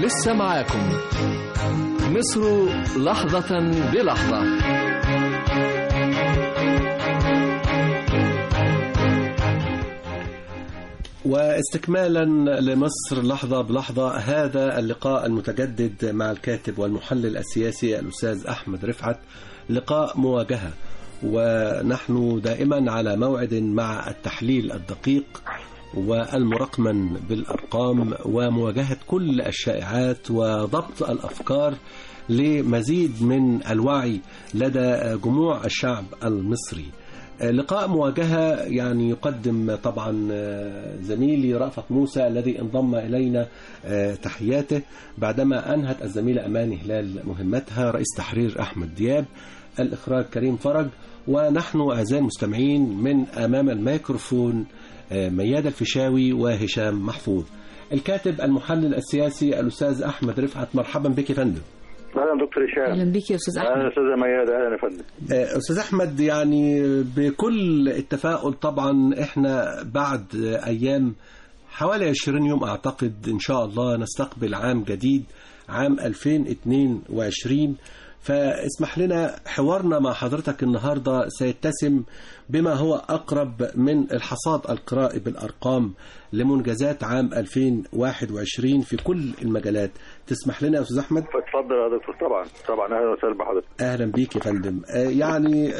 لسه معاكم مصر لحظة بلحظة. واستكمالا لمصر لحظة بلحظة، هذا اللقاء المتجدد مع الكاتب والمحلل السياسي الأستاذ أحمد رفعت، لقاء مواجهة، ونحن دائما على موعد مع التحليل الدقيق والمرقمن بالأرقام ومواجهة كل الشائعات وضبط الأفكار لمزيد من الوعي لدى جموع الشعب المصري. لقاء مواجهة يعني يقدم طبعا زميلي رأفت موسى الذي انضم إلينا تحياته بعدما أنهت الزميلة أماني هلال مهمتها، رئيس تحرير أحمد دياب، الإخراج كريم فرج، ونحن أعزائي المستمعين من أمام الميكروفون مياد الفيشاوي وهشام محفوظ. الكاتب المحلل السياسي الأستاذ أحمد رفعت، مرحبا بك يا فندم. اهلا دكتور هشام. اهلا بك يا استاذ احمد. اهلا استاذ مياد. اهلا يا فندم. استاذ احمد، يعني بكل التفاؤل طبعا احنا بعد ايام حوالي 20 يوم اعتقد ان شاء الله نستقبل عام جديد، عام 2022. فاسمح لنا حوارنا مع حضرتك النهاردة سيتسم بما هو أقرب من الحصاد القرائي بالأرقام لمنجزات عام 2021 في كل المجالات. تسمح لنا يا أستاذ أحمد؟ اتفضل يا دكتور. طبعا أهلا وسهلا بحضرتك. أهلا بيك يا فندم. يعني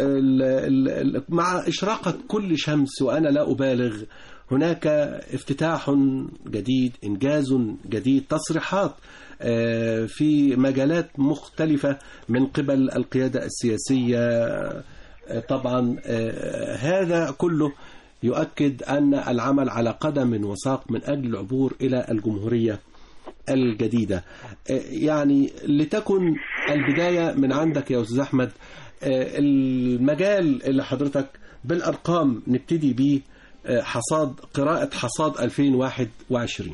مع إشراقة كل شمس وأنا لا أبالغ، هناك افتتاح جديد، إنجاز جديد، تصريحات في مجالات مختلفة من قبل القيادة السياسية. طبعا هذا كله يؤكد أن العمل على قدم وساق من أجل العبور إلى الجمهورية الجديدة. يعني لتكن البداية من عندك يا أستاذ أحمد، المجال اللي حضرتك بالأرقام نبتدي به، قراءة حصاد 2021.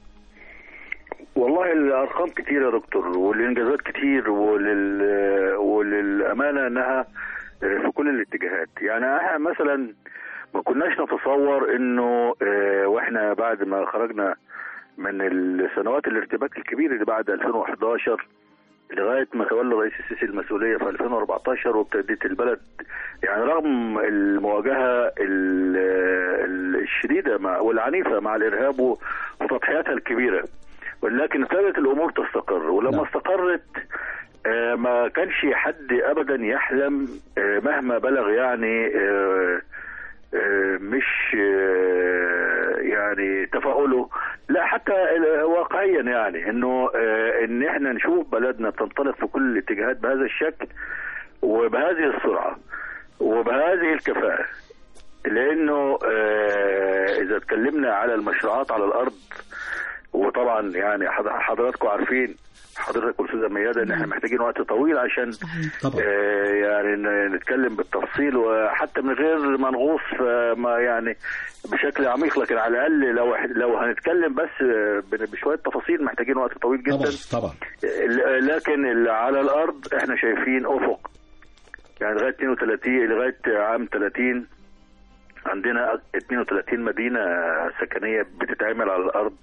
والله الارقام كتير يا دكتور، والانجازات كتير، وللامانه انها في كل الاتجاهات. يعني احنا مثلا ما كناش نتصور انه واحنا بعد ما خرجنا من السنوات الارتباك الكبير اللي بعد 2011 لغايه ما تولى الرئيس السيسي المسؤوليه في 2014 وابتدت البلد يعني رغم المواجهه الشديده والعنيفه مع الارهاب وتضحياتها الكبيره، ولكن ابتدت الامور تستقر. ولما استقرت ما كانش حد ابدا يحلم مهما بلغ يعني مش يعني تفاؤله، لا حتى واقعيا، يعني انه ان احنا نشوف بلدنا بتنطلق في كل الاتجاهات بهذا الشكل وبهذه السرعه وبهذه الكفاءه. لانه اذا اتكلمنا على المشروعات على الارض، وطبعا يعني حضراتكم عارفين، حضرتك والاستاذه ميادة، ان احنا محتاجين وقت طويل عشان يعني نتكلم بالتفصيل وحتى من غير ما نغوص ما يعني بشكل عميق، لكن على الاقل لو هنتكلم بس بشويه تفاصيل محتاجين وقت طويل جدا. طبعا. لكن على الارض احنا شايفين افق، يعني لغايه 32 لغايه عام 30 عندنا 32 مدينه سكنيه بتتعمل على الارض.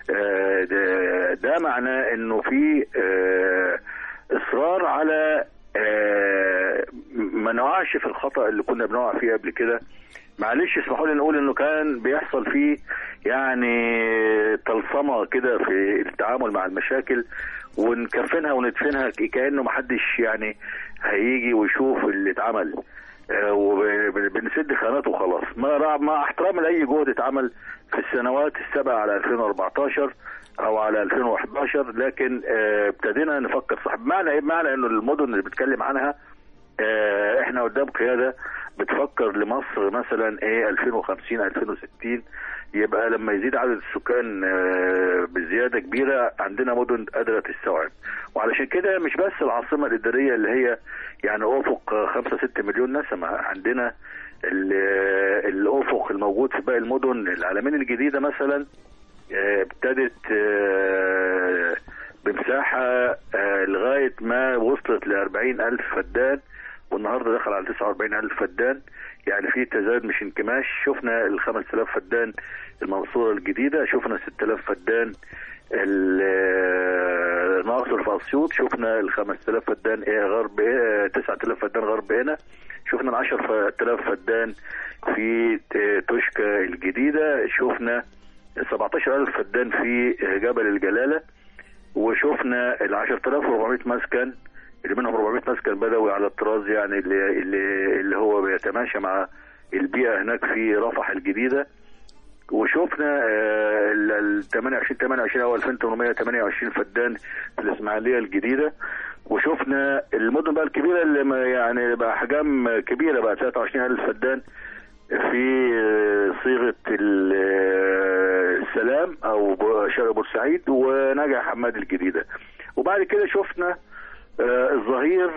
ده معناه انه في اصرار على ما نقعش في الخطأ اللي كنا بنقع فيه قبل كده. معلش اسمحوا لي نقول انه كان بيحصل فيه يعني طلسمه كده في التعامل مع المشاكل ونكفنها وندفنها كأنه محدش يعني هيجي ويشوف اللي اتعمل، وبنسد خانات وخلاص، مع احترام لاي جهد اتعمل في السنوات السابقه على 2014 او على 2011. لكن ابتدينا نفكر صح. بمعنى انه المدن اللي بتكلم عنها احنا قدام قياده بتفكر لمصر مثلا ايه 2050 2060 يبقى لما يزيد عدد السكان بزياده كبيره عندنا مدن قادره تستوعب. وعلشان كده مش بس العاصمه الاداريه اللي هي يعني افق 5-6 مليون نسمه، عندنا الافق الموجود في باقي المدن. العلمين الجديده مثلا ابتدت بمساحه لغايه ما وصلت ل40,000 فدان، والنهارده دخل على 49,000 فدان. يعني في تزايد مش انكماش. شفنا ال 5000 فدان المنصوره الجديده، شفنا 6000 فدان ناصر في اسيوط، شفنا ال 5000 فدان غرب 9000 فدان غرب هنا، شفنا ال 10000 فدان في توشكا الجديده، شفنا 17000 فدان في جبل الجلاله، وشفنا ال 10400 مسكن اللي منهم 400 مسكن بدوي على الطراز، يعني اللي هو بيتماشى مع البيئه هناك في رفح الجديده، وشفنا ال 28 او 2828 فدان في الاسماعيليه الجديده، وشفنا المدن بقى الكبيره اللي يعني باحجام كبيره بقى 23000 فدان في صيغه السلام او شرق بورسعيد ونجع حماد الجديده. وبعد كده شفنا الظهير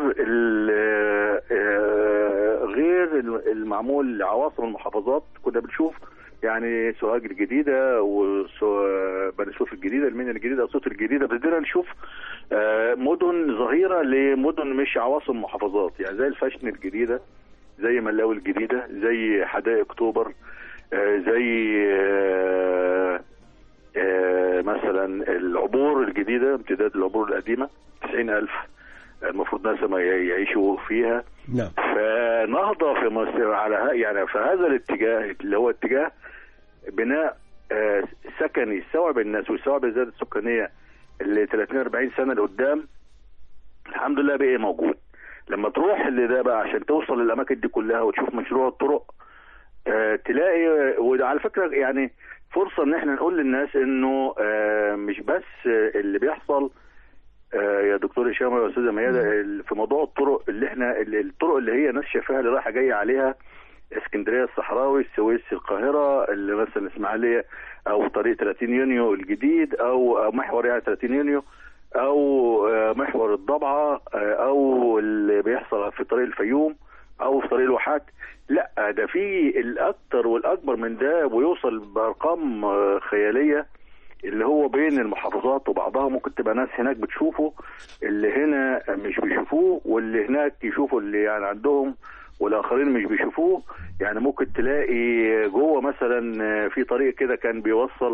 غير المعمول لعواصم المحافظات، كنا بنشوف يعني سوهاج الجديده وبني سويف الجديده، المنيا الجديده، اسيوط الجديده، بدنا نشوف مدن ظهيره لمدن مش عواصم محافظات، يعني زي الفاشن الجديده، زي ملاوي الجديده، زي حدائق اكتوبر، زي مثلا العبور الجديده، امتداد العبور القديمه 90000 المفروض ناس ما يعيشوا فيها. نعم. فنهضه في مصر على يعني في هذا الاتجاه اللي هو اتجاه بناء سكني يستوعب الناس ويستوعب الزياده السكانيه اللي 30-40 سنه لقدام، الحمد لله بقى موجود. لما تروح ده بقى عشان توصل للاماكن دي كلها وتشوف مشروع الطرق، تلاقي، وعلى فكره يعني فرصه ان احنا نقول للناس انه مش بس اللي بيحصل يا دكتور هشام يا استاذه ميادة في موضوع الطرق، اللي احنا الطرق اللي هي ناس شايفاها اللي رايحه جايه عليها اسكندريه الصحراوي، السويس القاهره، اللي مثلا الاسماعيليه، او طريق 30 يونيو الجديد، او محور يعني 30 يونيو، او محور الضبعه، او اللي بيحصل في طريق الفيوم، او في طريق الواحات. لا، ده في الاكثر والاكبر من ده، ويوصل بارقام خياليه اللي هو بين المحافظات وبعضها. ممكن تبقى ناس هناك بتشوفه اللي هنا مش بيشوفوه، واللي هناك يشوفوا اللي يعني عندهم والاخرين مش بيشوفوه. يعني ممكن تلاقي جوه مثلا في طريق كده كان بيوصل،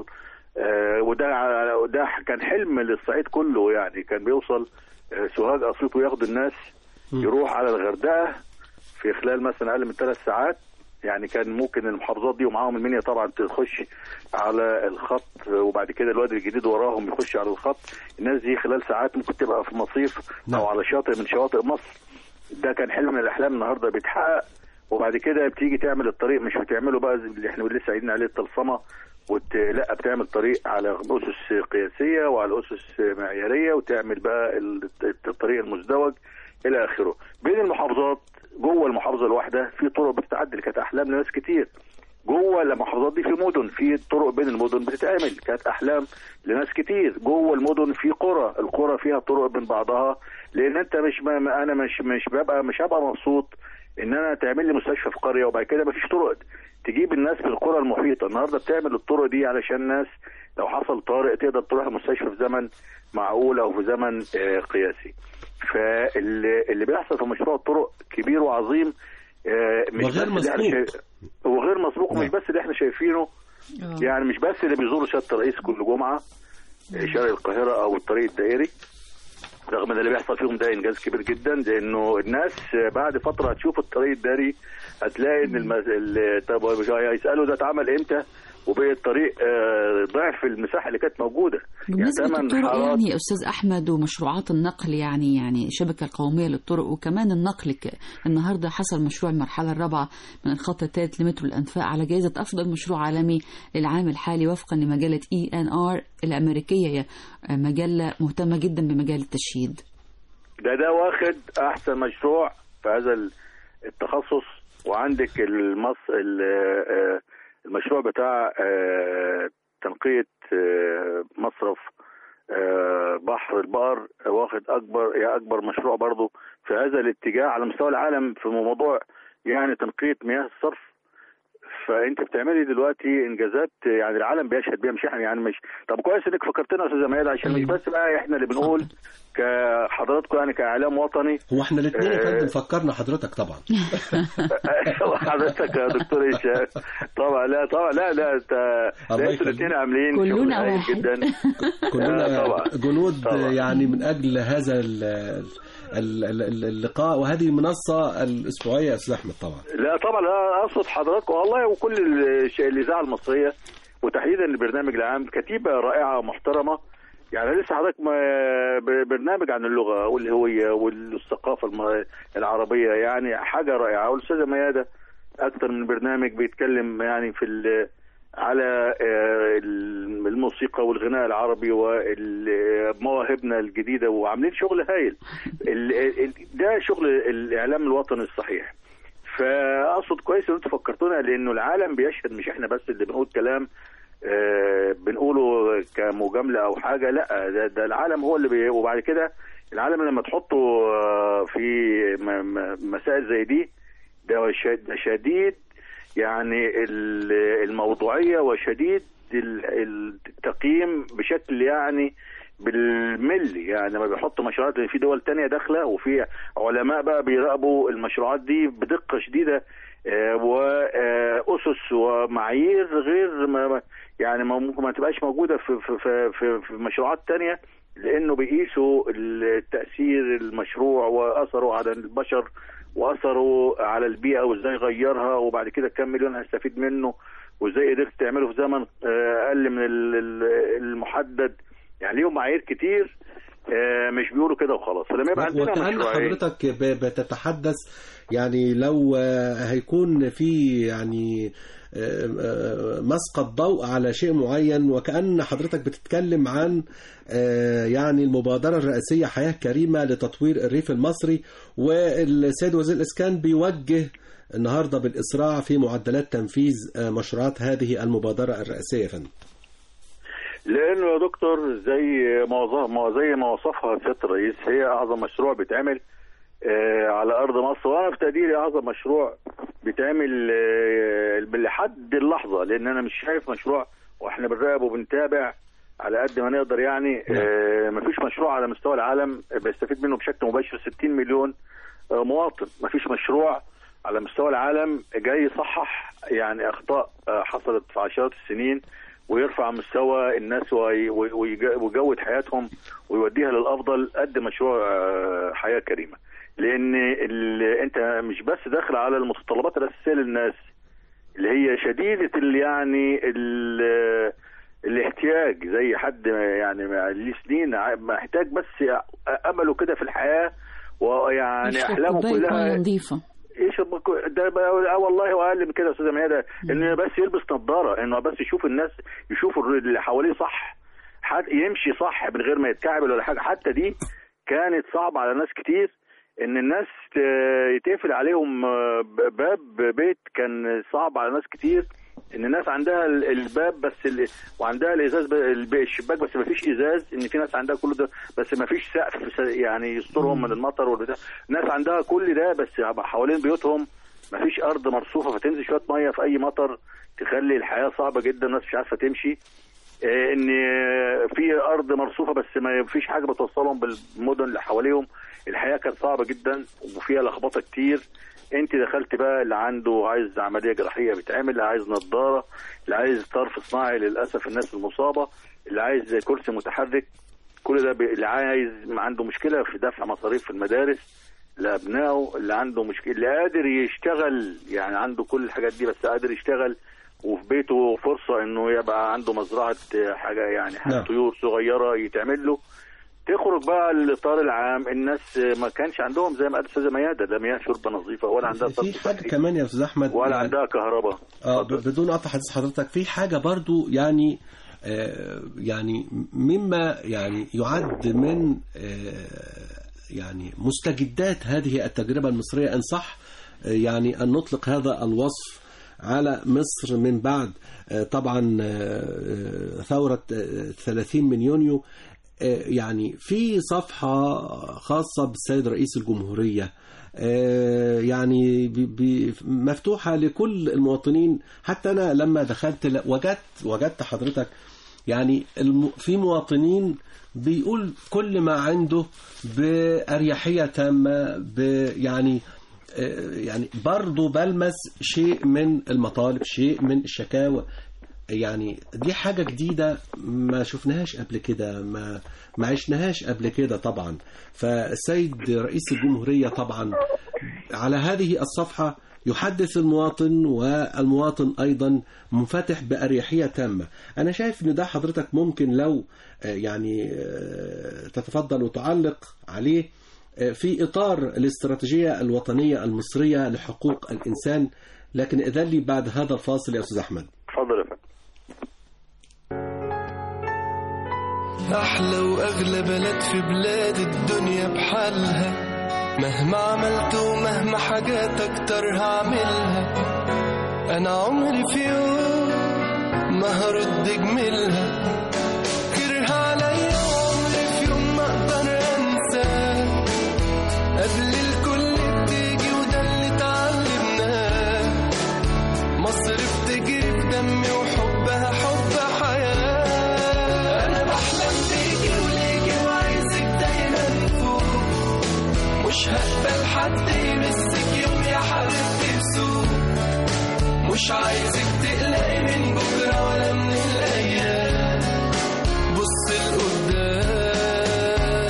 وده كان حلم للصعيد كله، يعني كان بيوصل سوهاج اسيوط وياخد الناس يروح على الغردقه في خلال مثلا اقل من 3 ساعات. يعني كان ممكن المحافظات دي ومعاهم المنيا طبعا تخش على الخط، وبعد كده الوادي الجديد وراهم يخش على الخط. الناس دي خلال ساعات ممكن تبقى في مصيف او على شاطئ من شواطئ مصر. ده كان حلم من الاحلام، النهارده بيتحقق. وبعد كده بتيجي تعمل الطريق، مش بتعمله بقى اللي احنا لسه قايلين عليه التلصمه، لا، بتعمل طريق على اسس قياسيه وعلى اسس معياريه، وتعمل بقى الطريق المزدوج الى اخره. بين المحافظات جوه المحافظه الواحده في طرق بتتعدل، كانت احلام لناس كتير. جوه المحافظات دي في مدن، في طرق بين المدن بتتعمل، كانت احلام لناس كتير. جوه المدن في قرى، القرى فيها طرق بين بعضها، لان انت انا مش هبقى مبسوط ان انا تعمل لي مستشفى في قريه وبعد كده مفيش طرق تجيب الناس في القرى المحيطه. النهارده بتعمل الطرق دي علشان الناس لو حصل طارئ تقدر تروح المستشفى في زمن معقول او في زمن قياسي. فاللي بيحصل في مشروع الطرق كبير وعظيم، مش وغير مسبوق، وغير مسبوق، ومش بس اللي احنا شايفينه. يعني مش بس اللي بيزوروا سياده الرئيس كل جمعه شارع القاهره او الطريق الدائري، رغم ان اللي بيحصل فيهم ده انجاز كبير جدا، لانه الناس بعد فتره هتشوف الطريق الدائري هتلاقي ان طب هيسالوا ده اتعمل امتى، وبقى الطريق ضعف المساحه اللي كانت موجوده. بالنسبه للطرق يعني استاذ احمد ومشروعات النقل، يعني الشبكه القوميه للطرق وكمان النقل، النهارده حصل مشروع المرحله الرابعه من الخط الثالث لمترو الانفاق على جائزه افضل مشروع عالمي للعام الحالي وفقا لمجله ENR الامريكيه، مجله مهتمه جدا بمجال التشييد. ده واخد احسن مشروع في هذا التخصص. وعندك المشروع بتاع تنقية مصرف بحر البقر، واخد أكبر مشروع برضو في هذا الاتجاه على مستوى العالم في موضوع يعني تنقية مياه الصرف فانت بتعملي دلوقتي انجازات يعني العالم بيشهد بيها، مش احنا يعني. مش طب كويس انك فكرتنا يا استاذه ميادة، عشان مش بس بقى احنا اللي بنقول كحضراتكم يعني كاعلام وطني. هو احنا الاثنين يا فندم فكرنا حضرتك طبعا. حضرتك يا دكتور هشام طبعا. لا طبعا لا انت انتوا الاثنين عاملين كلنا واحد جدا. كلنا طبعا جنود طبعا. يعني من اجل هذا اللقاء وهذه المنصة الأسبوعية يا أستاذ أحمد. طبعا لا طبعا لا أقصد حضراتكم والله وكل الإذاعة المصرية وتحديدا البرنامج العام كتيبة رائعة ومحترمة. يعني لسه حضرتك برنامج عن اللغة والهوية والثقافة العربية، يعني حاجة رائعة. والأستاذة ميادة أكثر من برنامج بيتكلم يعني على الموسيقى والغناء العربي ومواهبنا الجديدة، وعاملين شغل هايل. ده شغل الإعلام الوطني الصحيح. فأقصد كويس إن أنتوا فكرتونا، لأنه العالم بيشهد، مش إحنا بس اللي بنقول كلام بنقوله كمجاملة أو حاجة. لا ده العالم هو اللي وبعد كده العالم لما تحطه في مسائل زي دي ده شديد يعني الموضوعية وشديد التقييم بشكل يعني بالملي. يعني لما بيحطوا مشروعات في دول تانية داخلة وفي علماء بقى بيراقبوا المشروعات دي بدقة شديدة وأسس ومعايير غير يعني ممكن ما تبقاش موجودة في مشروعات تانية، لأنه بيقيسوا التأثير المشروع وأثره على البشر واثره على البيئه وازاي غيرها، وبعد كده كم مليون هيستفيد منه، وازاي قدرت تعمله في زمن اقل من المحدد. يعني ليهم معايير كتير، مش بيقولوا كده وخلاص. فلما يبقى عندنا وكأن حضرتك بتتحدث يعني لو هيكون في يعني مسقط ضوء على شيء معين، وكأن حضرتك بتتكلم عن يعني المبادرة الرئاسية حياة كريمة لتطوير الريف المصري، والسيد وزير الإسكان بيوجه النهاردة بالإسراع في معدلات تنفيذ مشروعات هذه المبادرة الرئاسية يا فندم. لأنه يا دكتور زي ما وصفها سيادة الرئيس، هي أعظم مشروع بيتعمل على أرض مصر، وأنا في تقديري أعظم مشروع بيتعمل لحد اللحظة، لأن أنا مش شايف مشروع وإحنا بنراقب وبنتابع على قد ما نقدر. يعني مفيش مشروع على مستوى العالم بيستفيد منه بشكل مباشر 60 مليون مواطن. مفيش مشروع على مستوى العالم جاي يصحح يعني أخطاء حصلت في عشرات السنين ويرفع مستوى الناس ويجود حياتهم ويوديها للأفضل قد مشروع حياة كريمة. لأن أنت مش بس داخل على المتطلبات الأساسية للناس اللي هي شديدة يعني الاحتياج، زي حد يعني ليه سنين محتاج بس أمله كده في الحياة ويعني أحلامه كلها نظيفة يشرب ده والله واقل من كده يا استاذه ميادة، انه بس يلبس نظاره، انه بس يشوف الناس، يشوف اللي حواليه صح، يمشي صح من غير ما يتكعبل ولا حاجه. حتى دي كانت صعبه على ناس كتير، ان الناس يتقفل عليهم باب بيت، كان صعب على ناس كتير ان الناس عندها الباب بس وعندها الازاز الشباك بس ما فيش ازاز، ان في ناس عندها كل ده بس ما فيش سقف يعني يسترهم من المطر والبتاع. ناس عندها كل ده بس حوالين بيوتهم ما فيش ارض مرصوفه، فتنزل شويه ميه في اي مطر تخلي الحياه صعبه جدا، الناس مش عارفه تمشي. ان في ارض مرصوفه بس ما فيش حاجه بتوصلهم بالمدن اللي حواليهم، الحياه كانت صعبه جدا وفيها لخبطه كتير. انت دخلت بقى اللي عنده عايز عمليه جراحيه بتعمل، اللي عايز نظاره، اللي عايز طرف صناعي للاسف الناس المصابه، اللي عايز كرسي متحرك، كل ده اللي عايز عنده مشكله في دفع مصاريف في المدارس لابنائه، اللي عنده مشكله، اللي قادر يشتغل يعني عنده كل الحاجات دي بس قادر يشتغل وفي بيته فرصه انه يبقى عنده مزرعه حاجه يعني حاجة طيور صغيره يتعمل له. تخرج بقى الاطار العام، الناس ما كانش عندهم زي ما قالت الاستاذه ميادة لا مياه شرب نظيفه ولا عندها في حاجه كمان يا استاذ احمد ولا يعني عندها كهرباء. بدون قطع حديث حضرتك، في حاجه برضو يعني يعني مما يعني يعد من يعني مستجدات هذه التجربه المصريه ان صح يعني ان نطلق هذا الوصف على مصر من بعد طبعا ثوره 30 من يونيو. يعني في صفحة خاصة بالسيد رئيس الجمهورية يعني مفتوحة لكل المواطنين. حتى أنا لما دخلت وجدت حضرتك يعني في مواطنين بيقول كل ما عنده بأريحية تامة، يعني برضو بلمس شيء من المطالب، شيء من الشكاوى. يعني دي حاجة جديدة ما شفناهاش قبل كده، ما عشناهاش قبل كده طبعا. فالسيد رئيس الجمهورية طبعا على هذه الصفحة يحدث المواطن، والمواطن أيضا منفتح بأريحية تامة. أنا شايف أن ده حضرتك ممكن لو يعني تتفضل وتعلق عليه في إطار الاستراتيجية الوطنية المصرية لحقوق الإنسان. لكن إذن لي بعد هذا الفاصل يا أستاذ أحمد. اتفضل يا فندم. أحلى وأغلى بلد في بلاد الدنيا بحالها، مهما عملت ومهما حاجات أكتر هعملها، أنا عمري في يوم ما هرد جميلها، كرها عليا وعمري في يوم ما أقدر أنساه، قبل الكل بتيجي وده اللي اتعلمناه، مصر بتجري في دمي وحبها حب حياة، أنا بحلم بيكي وليكي وعايزك دايما فوق، مش هقبل حد يمسك يوم يا حبيبتي بسوق، مش عايزك تقلقي من بكرة ولا من الأيام، بص لقدام،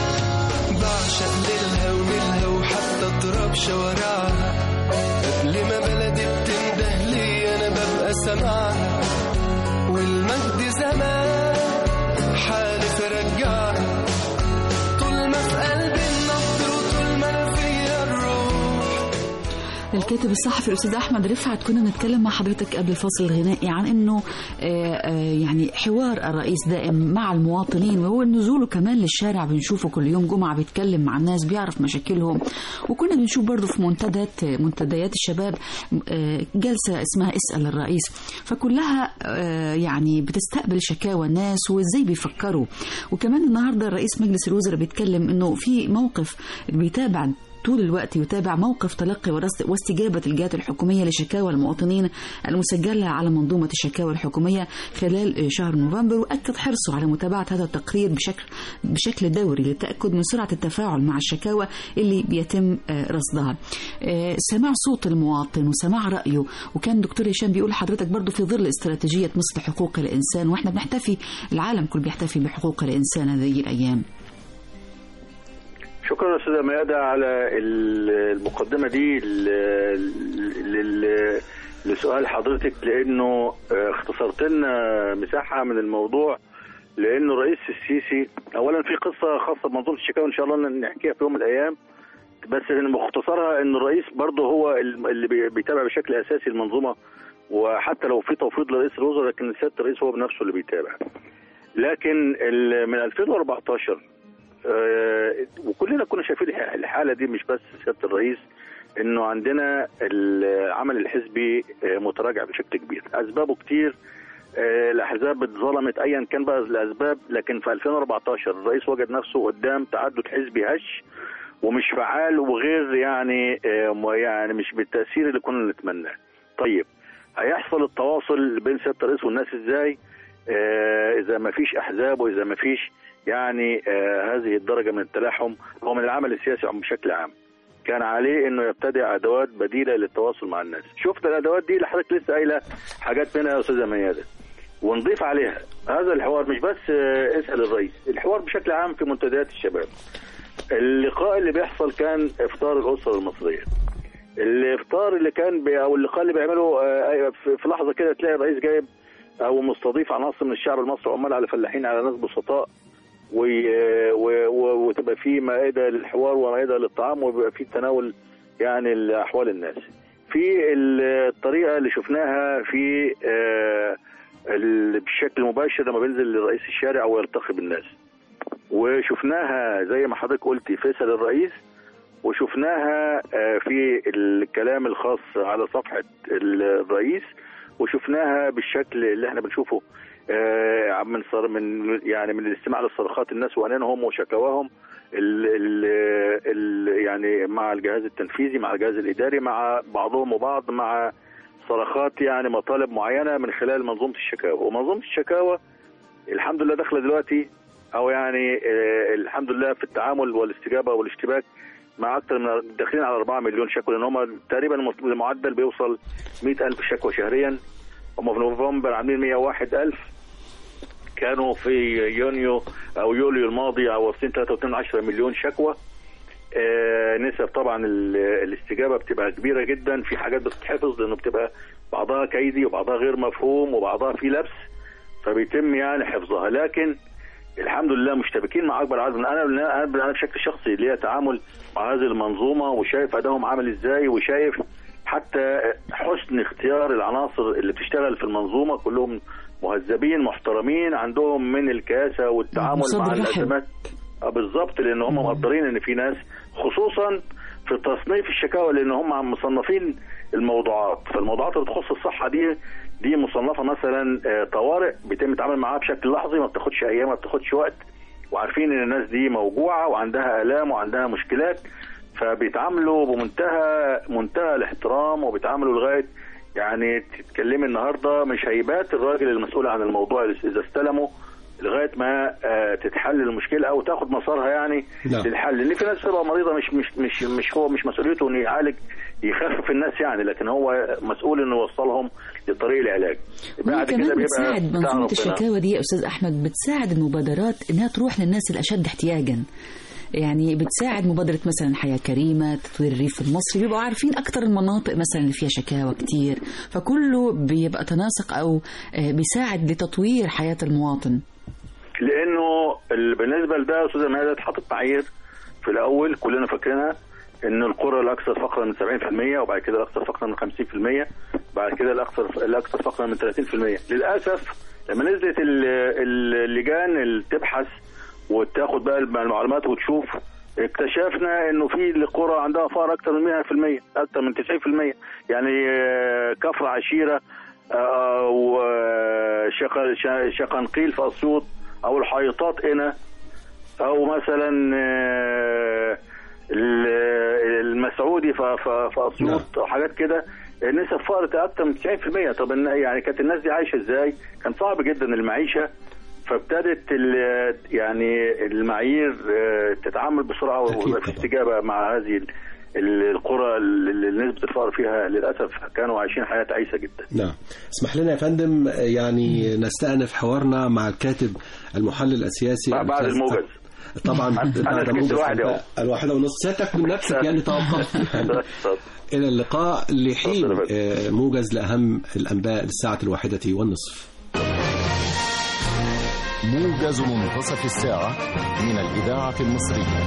بعشق ليلها وليلها وحتى تراب شوارعها، قبل ما بلدي بتنده لي أنا ببقى سامعها، والمجد زمان حالف أرجعها، طول ما في قلبي النبض وطول ما أنا فيا الروح. الكاتب الصحفي الأستاذ أحمد رفعت، كنا بنتكلم مع حضرتك قبل الفصل الغنائي عن أنه يعني حوار الرئيس دائم مع المواطنين، وهو نزوله كمان للشارع، بنشوفه كل يوم جمعة بيتكلم مع الناس، بيعرف مشاكلهم. وكنا بنشوف برضو في منتديات الشباب جلسة اسمها اسأل الرئيس، فكلها يعني بتستقبل شكاوى الناس وإزاي بيفكروا. وكمان النهاردة رئيس مجلس الوزراء بيتكلم أنه في موقف بيتابع طول الوقت، يتابع موقف تلقي واستجابة الجهات الحكومية لشكاوى المواطنين المسجلة على منظومة الشكاوى الحكومية خلال شهر نوفمبر، وأكد حرصه على متابعة هذا التقرير بشكل دوري للتأكد من سرعة التفاعل مع الشكاوى اللي بيتم رصدها. سماع صوت المواطن وسماع رأيه. وكان دكتور هشام بيقول حضرتك برضو في ظل استراتيجية مصر حقوق الإنسان، وإحنا بنحتفي، العالم كله بيحتفي بحقوق الإنسان هذه الأيام. شكرا أستاذة ميادة على المقدمة دي لسؤال حضرتك، لأنه اختصرت لنا مساحة من الموضوع. لأنه الرئيس السيسي أولا في قصة خاصة بمنظومة الشكاوى إن شاء الله نحكيها في يوم من الأيام، بس مختصرها إنه الرئيس برضه هو اللي بيتابع بشكل أساسي المنظومة، وحتى لو في توفيض لرئيس الوزراء لكن سيادة الرئيس هو بنفسه اللي بيتابع. لكن من 2014 وكلنا كنا شايفين الحالة دي، مش بس سيادة الرئيس، انه عندنا العمل الحزبي متراجع بشكل كبير. اسبابه كتير، الاحزاب اتظلمت ايا كان بقى الاسباب، لكن في 2014 الرئيس وجد نفسه قدام تعدد حزبي هش ومش فعال وغير يعني مش بالتأثير اللي كنا نتمناه. طيب هيحصل التواصل بين سيادة الرئيس والناس ازاي اذا ما فيش احزاب، واذا ما فيش يعني هذه الدرجة من التلاحم أو من العمل السياسي بشكل عام؟ كان عليه انه يبتدع ادوات بديلة للتواصل مع الناس. شفت الادوات دي اللي حضرتك لسه قايله حاجات منها يا استاذة ميادة، ونضيف عليها هذا الحوار. مش بس اسأل الرئيس، الحوار بشكل عام في منتديات الشباب. اللقاء اللي بيحصل كان افطار الاسرة المصرية، الافطار اللي كان او اللقاء اللي بيعمله في لحظة كده تلاقي الرئيس جايب او مستضيف عناصر من الشعب المصري، عمال على فلاحين، على ناس بسطاء، وتبقى في مائدة للحوار ومائدة للطعام، ويبقى في تناول يعني لأحوال الناس. في الطريقة اللي شفناها في بشكل مباشر لما بينزل رئيس الشارع ويلتقي بالناس، وشفناها زي ما حضرتك قلتي في اسأل الرئيس، وشفناها في الكلام الخاص على صفحة الرئيس، وشفناها بالشكل اللي احنا بنشوفه من الاستماع لصرخات الناس وانانهم وشكواهم يعني مع الجهاز التنفيذي، مع الجهاز الاداري، مع بعضهم وبعض، مع صرخات يعني مطالب معينه من خلال منظومه الشكاوى. ومنظومه الشكاوى الحمد لله داخله دلوقتي، او يعني الحمد لله في التعامل والاستجابه والاشتباك مع اكثر من داخلين على 4 مليون شكوى، لان هم تقريبا المعدل بيوصل 100,000 شكوى شهريا. هم في نوفمبر عاملين 101,000، كانوا في يونيو او يوليو الماضي واصلين 3.2 مليون شكوى. نسب طبعا الاستجابه بتبقى كبيره جدا، في حاجات بتتحفظ لانه بتبقى بعضها كيدي وبعضها غير مفهوم وبعضها في لبس، فبيتم يعني حفظها. لكن الحمد لله مشتبكين مع اكبر عدد. انا بشكل شخصي ليا تعامل مع هذه المنظومه، وشايف ادائهم عامل ازاي، وشايف حتى حسن اختيار العناصر اللي بتشتغل في المنظومه، كلهم مهذبين محترمين، عندهم من الكياسه والتعامل مع الازمات. بالظبط، لان هم مقدرين ان في ناس خصوصا في تصنيف الشكاوى، لان هم مصنفين الموضوعات. فالموضوعات اللي تخص الصحه دي مصنفه مثلا طوارئ، بيتم التعامل معاها بشكل لحظي، ما بتاخدش ايام، ما بتاخدش وقت، وعارفين ان الناس دي موجوعه وعندها الام وعندها مشكلات، فبيتعاملوا بمنتهى الاحترام، وبيتعاملوا لغايه يعني تتكلمي النهارده مش هيبات الراجل المسؤول عن الموضوع اذا استلمه لغايه ما تتحل المشكله او تاخد مسارها يعني للحل. لان في ناس بتبقى مريضه مش مسؤوليته انه يعالج يخفف الناس يعني، لكن هو مسؤول انه يوصلهم لطريق العلاج. بعد كده بتساعد منظومه الشكاوى دي يا استاذ احمد، بتساعد المبادرات انها تروح للناس الاشد احتياجا. يعني بتساعد مبادرة مثلا حياة كريمة، تطوير الريف المصري، بيبقوا عارفين أكتر المناطق مثلا اللي فيها شكاوى كتير، فكله بيبقى تناسق أو بيساعد لتطوير حياة المواطن. لأنه بالنسبة لده أستاذة ميادة اتحطت معايير في الأول كلنا فاكرينها، إن القرى الأكثر فقرا من 70%، وبعد كده الأكثر فقرا من 50%، بعد كده الأكثر فقرا من 30%. للأسف لما نزلت اللجان اللي تبحث وتاخد بقى المعلومات وتشوف، اكتشفنا انه في القرى عندها فقر اكثر من 100%، اكثر من 90%. يعني كفر عشيره وشقنقيل في اسيوط، او الحيطات هنا، او مثلا المسعودي في اسيوط، او حاجات كده، نسب فقر اكثر من 90%. طب يعني كانت الناس دي عايشه ازاي؟ كان صعب جدا المعيشه، فابتدت يعني المعايير تتعامل بسرعه ويبقى في استجابه مع هذه القرى اللي نسبه الفقر فيها للاسف كانوا عايشين حياه تعيسه جدا. نعم. اسمح لنا يا فندم يعني نستأنف حوارنا مع الكاتب المحلل السياسي بعد الموجز. طبعا بعد الموجز 1:30 سيادتك من نفسك يعني توقفت. الى اللقاء لحين موجز لاهم الانباء للساعه 1:30. موجز منتصف الساعة من الإذاعة المصرية.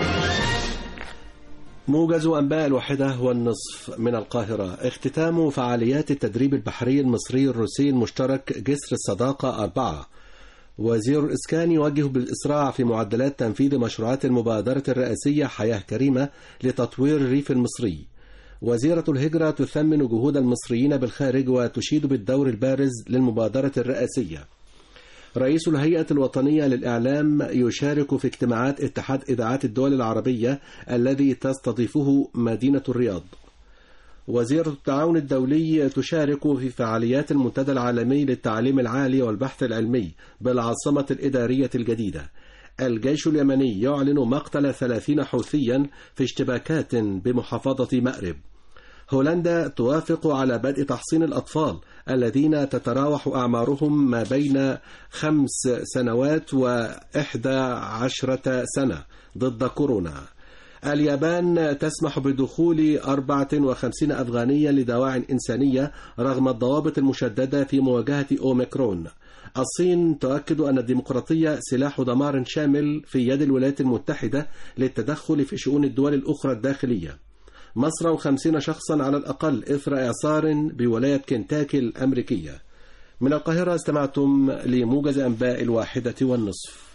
موجز أنباء 1:30 من القاهرة. اختتام فعاليات التدريب البحري المصري الروسي المشترك جسر الصداقة 4. وزير الإسكان يوجه بالإسراع في معدلات تنفيذ مشروعات المبادرة الرئاسية حياة كريمة لتطوير الريف المصري. وزيرة الهجرة تثمن جهود المصريين بالخارج وتشيد بالدور البارز للمبادرة الرئاسية. رئيس الهيئة الوطنية للإعلام يشارك في اجتماعات اتحاد إذاعات الدول العربية الذي تستضيفه مدينة الرياض. وزيرة التعاون الدولي تشارك في فعاليات المنتدى العالمي للتعليم العالي والبحث العلمي بالعاصمة الإدارية الجديدة. الجيش اليمني يعلن مقتل 30 حوثيا في اشتباكات بمحافظة مأرب. هولندا توافق على بدء تحصين الأطفال الذين تتراوح أعمارهم ما بين 5 سنوات و11 سنة ضد كورونا. اليابان تسمح بدخول 54 أفغانيا لدواعٍ إنسانية رغم الضوابط المشددة في مواجهة أوميكرون. الصين تؤكد أن الديمقراطية سلاح دمار شامل في يد الولايات المتحدة للتدخل في شؤون الدول الأخرى الداخلية. مصر 50 شخصا على الأقل إثر إعصار بولاية كنتاكي الأمريكية. من القاهرة استمعتم لموجز أنباء 1:30.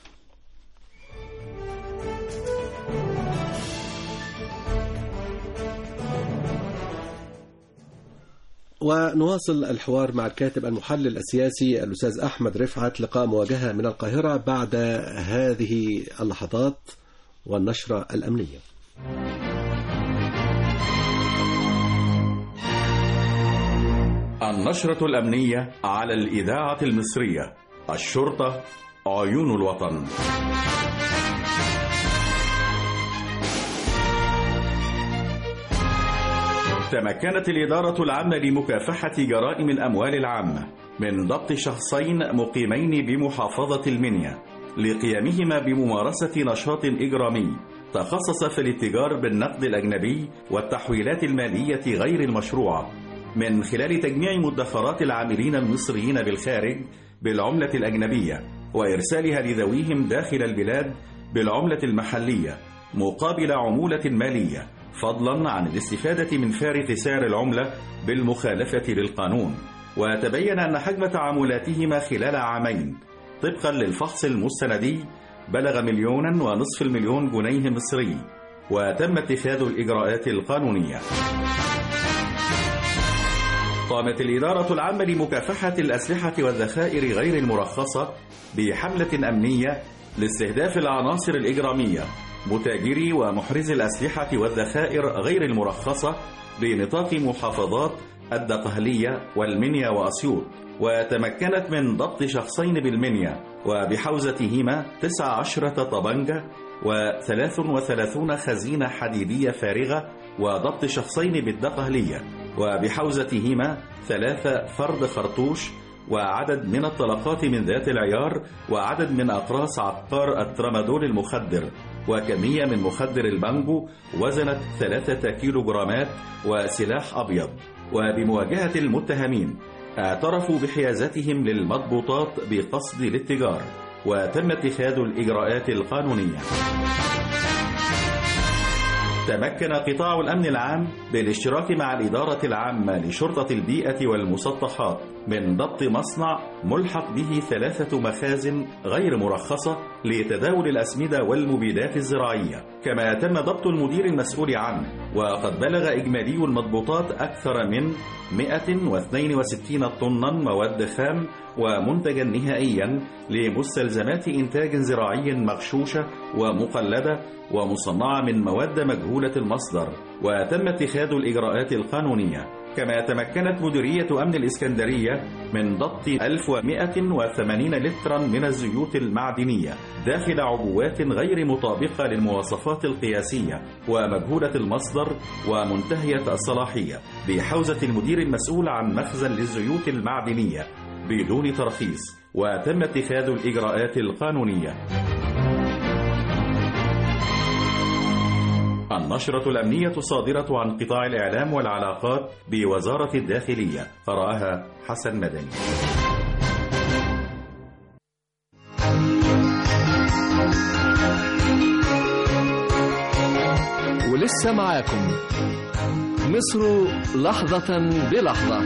ونواصل الحوار مع الكاتب المحلل السياسي الأستاذ أحمد رفعت، لقاء مواجهة من القاهرة بعد هذه اللحظات والنشرة الأمنية. النشرة الأمنية على الإذاعة المصرية. الشرطة عيون الوطن. تمكنت الإدارة العامة لمكافحة جرائم الأموال العامة من ضبط شخصين مقيمين بمحافظة المنيا لقيامهما بممارسة نشاط إجرامي تخصص في الاتجار بالنقد الأجنبي والتحويلات المالية غير المشروعة، من خلال تجميع مدخرات العاملين المصريين بالخارج بالعملة الأجنبية وإرسالها لذويهم داخل البلاد بالعملة المحلية مقابل عمولة مالية، فضلا عن الاستفادة من فارق سعر العملة بالمخالفة للقانون. وتبين أن حجم تعاملاتهما خلال عامين طبقا للفحص المستندي بلغ 1.5 مليون جنيه مصري، وتم اتخاذ الإجراءات القانونية. قامت الإدارة العامة لمكافحة الأسلحة والذخائر غير المرخصة بحملة أمنية لاستهداف العناصر الإجرامية متاجري ومحرزي الأسلحة والذخائر غير المرخصة بنطاق محافظات الدقهلية والمنيا وأسيوط، وتمكنت من ضبط شخصين بالمنيا وبحوزتهما 19 طبنجة و33 خزينة حديدية فارغة، وضبط شخصين بالدقهلية وبحوزتهما 3 فرد خرطوش وعدد من الطلقات من ذات العيار وعدد من أقراص عقار الترامادول المخدر وكمية من مخدر البانجو وزنت 3 كيلوغرامات وسلاح أبيض. وبمواجهة المتهمين اعترفوا بحيازتهم للمضبوطات بقصد الاتجار، وتم اتخاذ الإجراءات القانونية. تمكن قطاع الأمن العام بالاشتراك مع الإدارة العامة لشرطة البيئة والمسطحات من ضبط مصنع ملحق به 3 مخازن غير مرخصة لتداول الأسمدة والمبيدات الزراعية، كما تم ضبط المدير المسؤول عنه، وقد بلغ إجمالي المضبوطات أكثر من 162 طنا مواد خام ومنتجا نهائيا لمستلزمات إنتاج زراعي مغشوشة ومقلدة ومصنعة من مواد مجهولة المصدر، وتم اتخاذ الإجراءات القانونية. كما تمكنت مديرية أمن الإسكندرية من ضبط 1180 لترا من الزيوت المعدنية داخل عبوات غير مطابقة للمواصفات القياسية ومجهولة المصدر ومنتهية الصلاحية بحوزة المدير المسؤول عن مخزن للزيوت المعدنية بدون ترخيص، وتم اتخاذ الإجراءات القانونية. النشرة الأمنية صادرة عن قطاع الإعلام والعلاقات بوزارة الداخلية، قرأها حسن مدني. ولسه معاكم مصر لحظة بلحظة.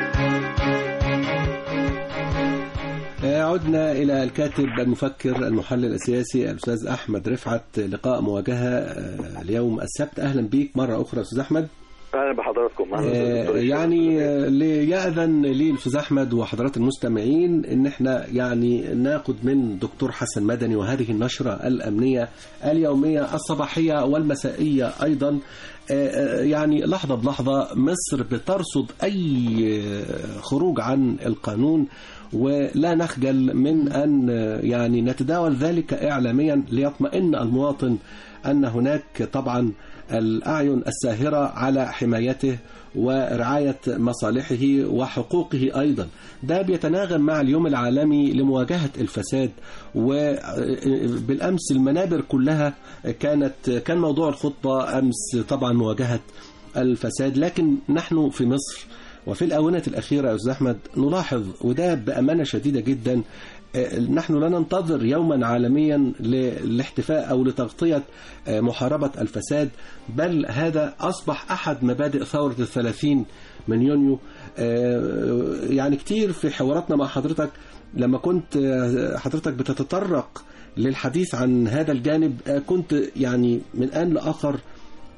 عدنا إلى الكاتب المفكر المحلل السياسي الأستاذ أحمد رفعت، لقاء مواجهة اليوم السبت. أهلا بيك مرة أخرى أستاذ أحمد. أهلا بحضراتكم. يعني ليأذن لي الأستاذ أحمد وحضرات المستمعين إن احنا يعني ناخد من دكتور حسن مدني وهذه النشرة الأمنية اليومية الصباحية والمسائية أيضا، يعني لحظة بلحظة مصر بترصد أي خروج عن القانون، ولا نخجل من أن يعني نتداول ذلك إعلاميا ليطمئن المواطن أن هناك طبعا الأعين الساهرة على حمايته ورعاية مصالحه وحقوقه أيضا. ده بيتناغم مع اليوم العالمي لمواجهة الفساد، وبالأمس المنابر كلها كان موضوع الخطبة أمس طبعا مواجهة الفساد، لكن نحن في مصر وفي الآونة الأخيرة يا أستاذ أحمد نلاحظ، وده بأمانة شديدة جدا، نحن لا ننتظر يوما عالميا للاحتفاء أو لتغطية محاربة الفساد، بل هذا أصبح أحد مبادئ ثورة 30 من يونيو. يعني كتير في حواراتنا مع حضرتك لما كنت حضرتك بتتطرق للحديث عن هذا الجانب، كنت يعني من آن لآخر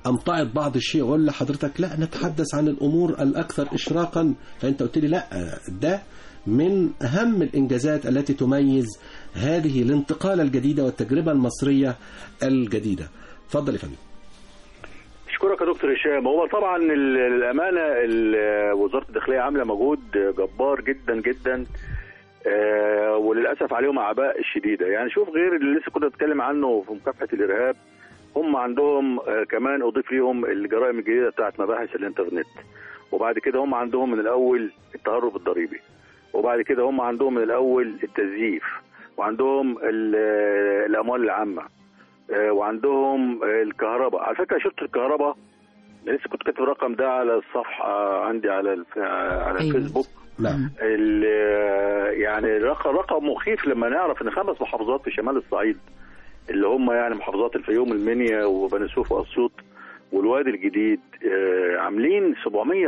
أمطعت بعض الشيء، ولا حضرتك لا نتحدث عن الأمور الأكثر إشراقا، فأنت قلت لي لا ده من أهم الإنجازات التي تميز هذه الانتقالة الجديدة والتجربة المصرية الجديدة. اتفضل يا فندم. اشكرك يا دكتور هشام. هو طبعا الامانه وزاره الداخليه عامله مجهود جبار جدا جدا، وللاسف عليهم اعباء شديده. يعني شوف غير اللي لسه كنا بنتكلم عنه في مكافحه الارهاب، هم عندهم كمان اضيف ليهم الجرائم الجديده بتاعت مباحث الانترنت، وبعد كده هم عندهم من الاول التهرب الضريبي، وبعد كده هم عندهم من الاول التزييف، وعندهم الاموال العامه، وعندهم الكهرباء. على فكره شرطه الكهرباء لسه كنت كاتب الرقم ده على الصفحه عندي على الفيسبوك. نعم. يعني رقم مخيف لما نعرف ان 5 محافظات في شمال الصعيد اللي هم يعني محافظات الفيوم المنيا وبني سويف واسيوط والوادي الجديد عاملين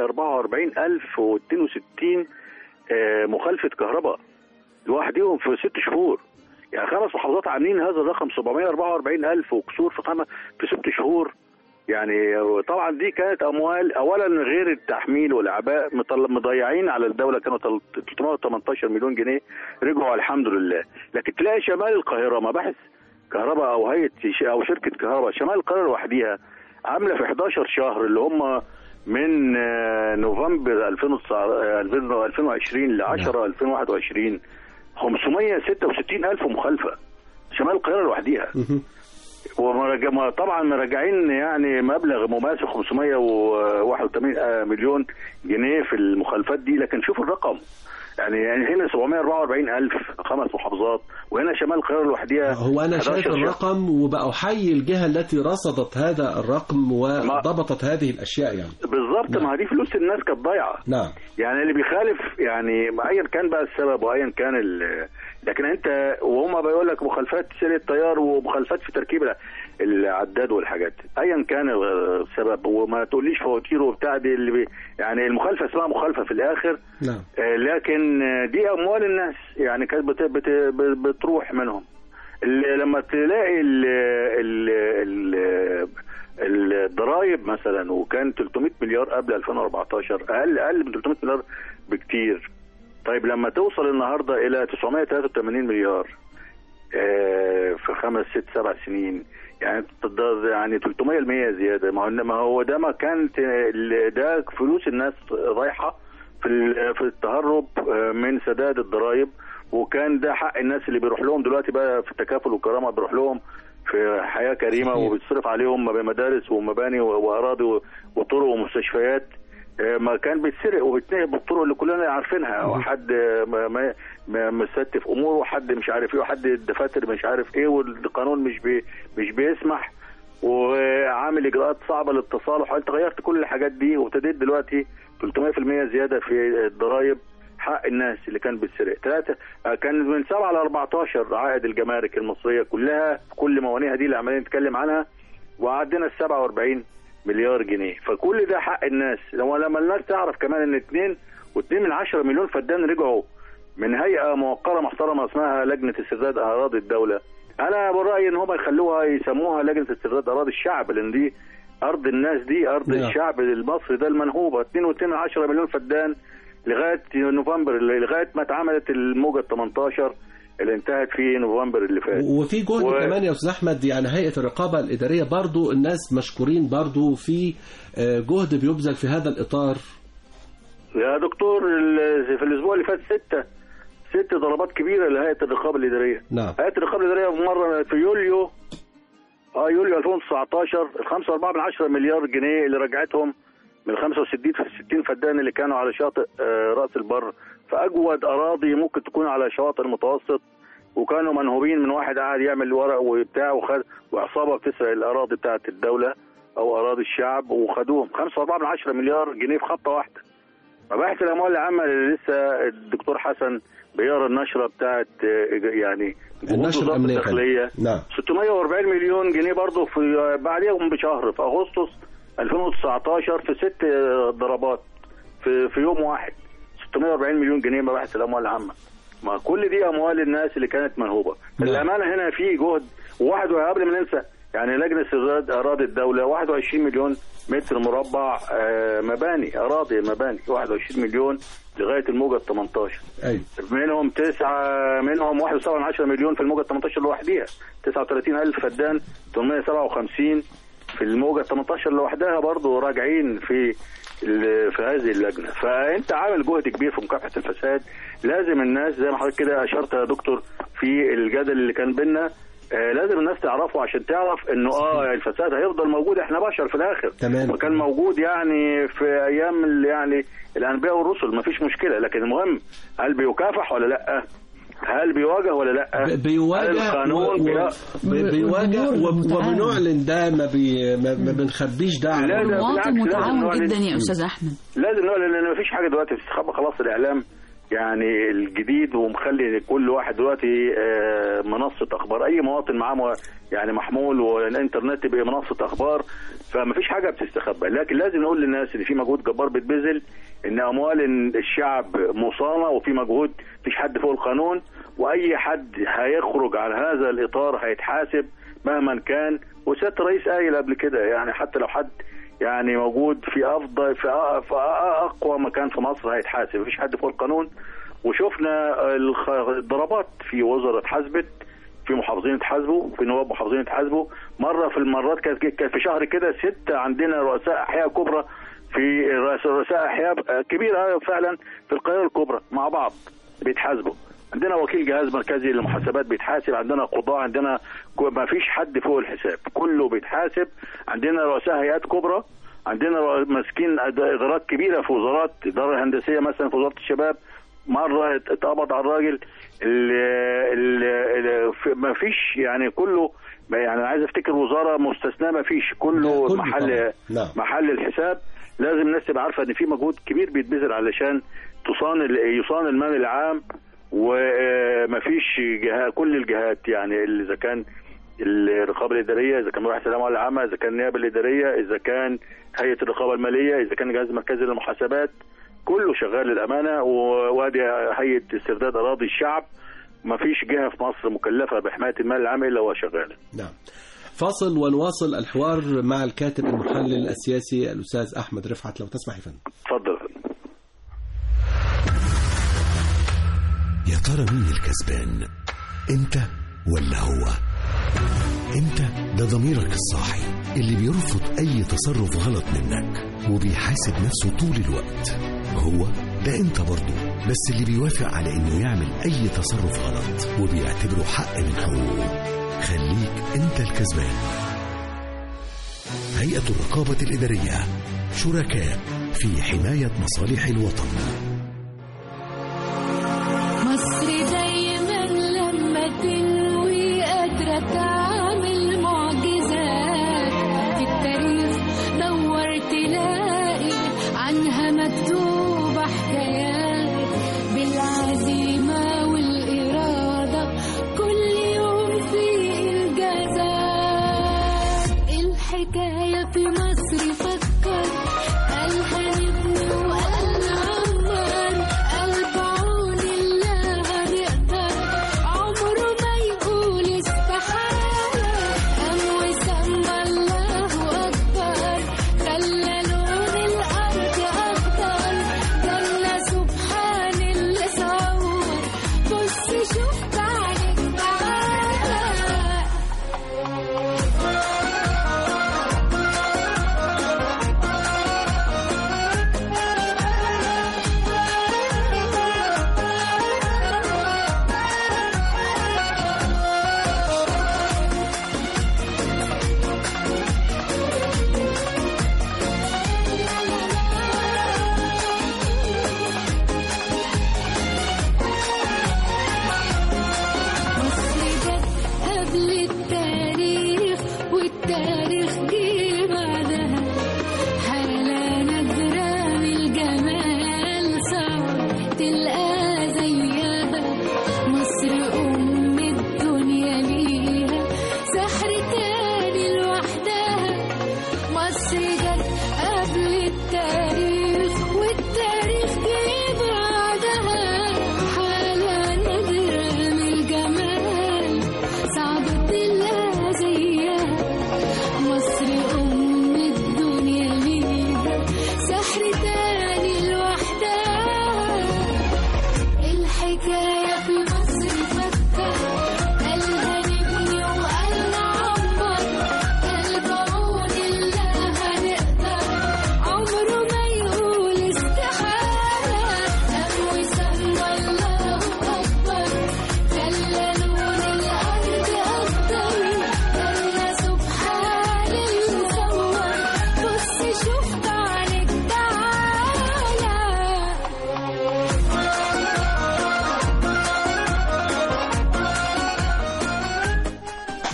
744,062 مخالفه كهرباء لوحدهم في 6 شهور. يعني 5 محافظات عاملين هذا الرقم 744,000 وكسور في 6 شهور. يعني طبعا دي كانت اموال اولا غير التحميل والاعباء مضيعين على الدوله، كانوا 318 مليون جنيه رجعوا الحمد لله. لكن تلاقي شمال القاهره مباحث كهرباء او هيئه او شركه كهرباء شمال القاهره لوحديها عامله في 11 شهر اللي هم من نوفمبر 2020 ل 10 2021 566,000 مخالفه شمال القاهره لوحديها. طبعا مراجعين يعني مبلغ مماثل 581 مليون جنيه في المخالفات دي. لكن شوف الرقم، يعني هنا 744,000 5 محافظات، وهنا شمال القاهره لوحدها. هو انا شايف الرقم وبأحيي الجهه التي رصدت هذا الرقم وضبطت هذه الاشياء يعني. بالظبط. نعم. ما دي فلوس الناس كانت ضايعه. نعم. يعني اللي بيخالف يعني ايا كان بقى السبب وايا كان لكن انت وهم بيقول لك مخالفات سير التيار ومخالفات في تركيب العداد والحاجات ايا كان السبب، وما تقوليش فواتير وبتاع دي يعني المخالفه اسمها مخالفه في الاخر. نعم. لكن دي اموال الناس يعني كانت بتروح منهم. لما تلاقي الضرايب مثلا وكان 300 مليار قبل 2014 اقل من 300 مليار بكتير. طيب لما توصل النهارده الى 983 مليار في 5 6 7 سنين، يعني 300% زياده. ما هو ده ما كانت ده فلوس الناس رايحه في التهرب من سداد الضرائب، وكان ده حق الناس اللي بيروح لهم دلوقتي بقى في التكافل والكرامه، بيروح لهم في حياه كريمه وبتصرف عليهم مدارس ومباني واراضي وطرق ومستشفيات. ما كان بيتسرق وبيتنهب بالطرق اللي كلنا عارفينها، وحد مستف امور وحد مش عارف ايه وحد الدفاتر مش عارف ايه، والقانون مش بيسمح، وعامل اجراءات صعبه للتصالح. انت غيرت كل الحاجات دي وابتديت دلوقتي 300% زياده في الضرائب حق الناس اللي كان بتسرق. 3 كان من 7 ل 14 عائد الجمارك المصريه كلها كل موانيها دي اللي عمالين نتكلم عنها، وعدينا 47 مليار جنيه. فكل ده حق الناس. لما الناس تعرف كمان ان 2.2 مليون فدان رجعوا من هيئه موقره محترمه اسمها لجنه استرداد اراضي الدوله. انا برايي ان هم يخلوها يسموها لجنه استرداد اراضي الشعب، لان دي ارض الناس، دي ارض الشعب المصري ده المنهوبه. 2.2 مليون فدان لغايه نوفمبر، لغايه ما اتعملت الموجه 18 اللي انتهت في نوفمبر اللي فات. وفي جهد كمان يا استاذ احمد، يعني هيئه الرقابه الاداريه برضو الناس مشكورين برضو في جهد بيبذل في هذا الاطار. يا دكتور في الاسبوع اللي فات 6 ضربات كبيره لهيئه الرقابه الاداريه. نعم. هيئه الرقابه الاداريه مره في يوليو 2019 5.4 مليار جنيه اللي رجعتهم من 65 فدان اللي كانوا على شاطئ راس البر، فاجود اراضي ممكن تكون على شواطئ المتوسط، وكانوا منهوبين من واحد قاعد يعمل ورق وبتاع وعصابه بتسرق الاراضي بتاعه الدوله او اراضي الشعب وخدوهم. 5.4 مليار جنيه في خطه واحده. مباحث الاموال العامه اللي لسه الدكتور حسن بيقرا النشره بتاعه يعني النشره الداخليه. نعم. 640 مليون جنيه برضه في بعديهم بشهر في اغسطس 2019 في 6 ضربات في يوم واحد. 640 مليون جنيه مباحث الاموال العامه. ما كل دي اموال الناس اللي كانت منهوبه. الامانه هنا في جهد. وواحد قبل ما ننسى يعني لجنه استرداد اراضي الدوله 21 مليون متر مربع مباني، اراضي مباني 21 مليون لغايه الموجه 18. ايوه منهم 1.7 مليون في الموجه 18 لوحديها، 39,000 فدان، 857 في الموجه 18 لوحدها برضه راجعين في هذه اللجنه. فانت عامل جهد كبير في مكافحه الفساد. لازم الناس زي ما حضرتك كده اشرت يا دكتور في الجدل اللي كان بينا، لازم الناس تعرفه عشان تعرف انه الفساد هيفضل موجود، احنا بشر في الاخر. تمام. وكان موجود يعني في ايام يعني الانبياء والرسل، ما فيش مشكله، لكن المهم هل بيكافح ولا لا؟ هل بيواجه ولا لا؟ بيواجه. هل القانون بيواجه وبنعلن ده، ما بنخبيش ده على المواطن. متعاون جدا يا استاذ احمد. لازم نعلن لان ما فيش حاجه دلوقتي بتستخبى، خلاص الاعلام يعني الجديد ومخلي كل واحد دلوقتي منصة أخبار، أي مواطن معاه يعني محمول والإنترنت يبقى منصة أخبار، فما فيش حاجة بتستخبى. لكن لازم نقول للناس إن في مجهود جبار بيتبذل، إن أموال الشعب مصانة، وفي مجهود، مفيش حد فوق القانون، وأي حد هيخرج عن هذا الإطار هيتحاسب مهما كان. وسيادة الرئيس قايل قبل كده يعني حتى لو حد يعني موجود في في اقوى مكان في مصر هيتحاسب، مفيش حد فوق القانون. وشفنا الضربات في وزراء اتحاسبت، في محافظين اتحاسبوا، في نواب محافظين اتحاسبوا. مره في المرات كانت في شهر كده 6 عندنا رؤساء احياء كبرى، في رؤساء احياء كبيره فعلا في القاهره الكبرى مع بعض بيتحاسبوا. عندنا وكيل جهاز مركزي للمحاسبات بيتحاسب، عندنا قضاة، عندنا ما فيش حد فوق الحساب، كله بيتحاسب. عندنا رؤساء هيئات كبرى، عندنا ماسكين ادارات كبيره في وزارات، الاداره الهندسيه مثلا في وزاره الشباب، مره اتقبض على الراجل ما فيش يعني كله، يعني عايز افتكر وزاره مستثناه ما فيش، كله محل الحساب. لازم الناس تبقى عارفه ان في مجهود كبير بيتبذل علشان يصان المال العام، ومفيش كل الجهات يعني اذا كان الرقابه الاداريه، اذا كان مباحث الاموال العامه، اذا كان النيابه الاداريه، اذا كان هيئه الرقابه الماليه، اذا كان الجهاز المركزي للمحاسبات، كله شغال للامانه. وادي هيئه استرداد اراضي الشعب، مفيش جهه في مصر مكلفه بحمايه المال العام الا وهو شغال. نعم. فاصل ونواصل الحوار مع الكاتب المحلل السياسي الاستاذ احمد رفعت، لو تسمح يا فندم. اتفضل. يا ترى مين الكسبان، انت ولا هو؟ انت ده ضميرك الصاحي اللي بيرفض اي تصرف غلط منك وبيحاسب نفسه طول الوقت. هو ده انت برضه، بس اللي بيوافق على انه يعمل اي تصرف غلط وبيعتبره حق من حقوقه. خليك انت الكسبان. هيئة الرقابة الإدارية، شركاء في حماية مصالح الوطن. مصر دايما لما تنوي قادرة تعمل معجزات، في التاريخ دور تلاقي عنها مكتوبة حكايات، بالعزيمة والإرادة كل يوم في إنجازات. الحكاية في مصر فكر، قال هنبني وقال نعمر،